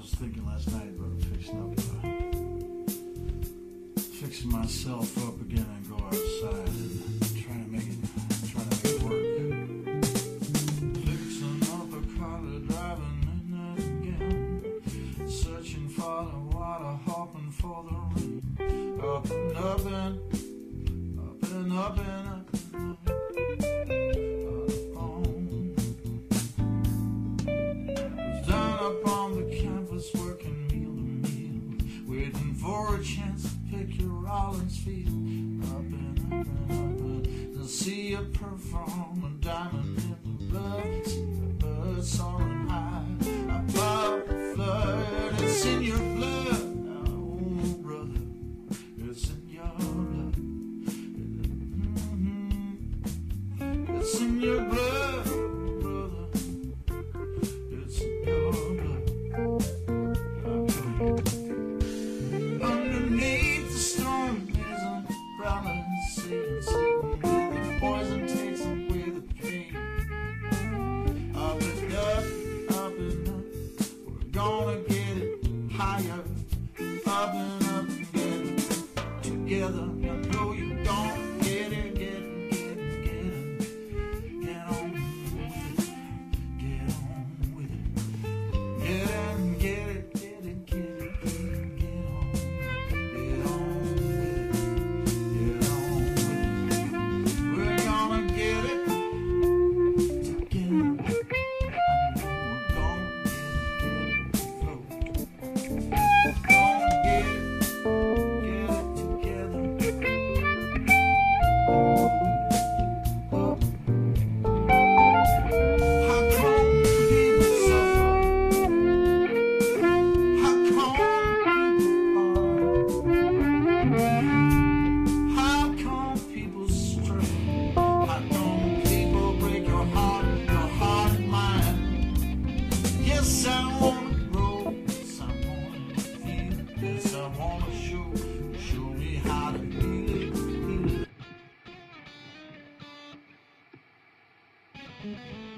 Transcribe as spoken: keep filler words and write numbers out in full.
was thinking last night about fixing up, uh, fixing myself up again and go outside and try to make it, try to make it work. Fixing up a car, driving in it again, searching for the water, hoping for the rain. Up and up and up and up and up. Working meal to meal, waiting for a chance to pick your Rollins feet. Up and up and up and to see you perform a diamond in the blood, see the birds soaring high above the flood. It's in your blood, oh brother, it's in your blood. Mm-hmm. It's in your blood, brother, it's in your blood. Underneath the storm there's an umbrella sitting, sitting where the poison takes away the pain. Up and up, up and up, we're gonna get it higher. Up and up and get it together. I know you're gonna get it, get it, get it, get it. Get on with it, get on with it. Get in, get it, get it, get it. Mm-hmm.